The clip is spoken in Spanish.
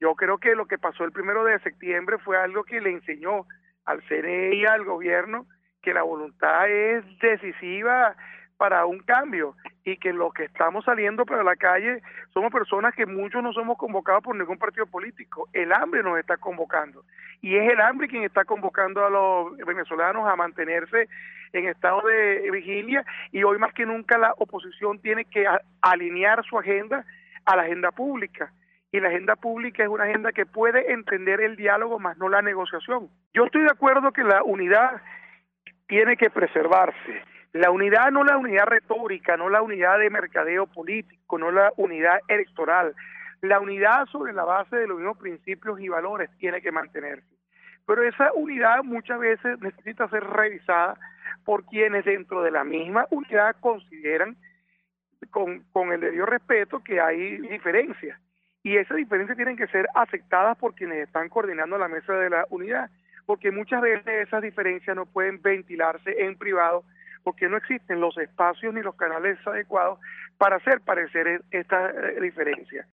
Yo creo que lo que pasó el 1 de septiembre fue algo que le enseñó al CNE y al gobierno que la voluntad es decisiva para un cambio y que los que estamos saliendo para la calle somos personas que muchos no somos convocados por ningún partido político. El hambre nos está convocando y es el hambre quien está convocando a los venezolanos a mantenerse en estado de vigilia, y hoy más que nunca la oposición tiene que alinear su agenda a la agenda pública. Y la agenda pública es una agenda que puede entender el diálogo más no la negociación. Yo estoy de acuerdo que la unidad tiene que preservarse. La unidad, no la unidad retórica, no la unidad de mercadeo político, no la unidad electoral. La unidad sobre la base de los mismos principios y valores tiene que mantenerse. Pero esa unidad muchas veces necesita ser revisada por quienes dentro de la misma unidad consideran con el debido respeto que hay diferencias, y esas diferencias tienen que ser aceptadas por quienes están coordinando la mesa de la unidad, porque muchas veces esas diferencias no pueden ventilarse en privado porque no existen los espacios ni los canales adecuados para hacer parecer estas diferencias.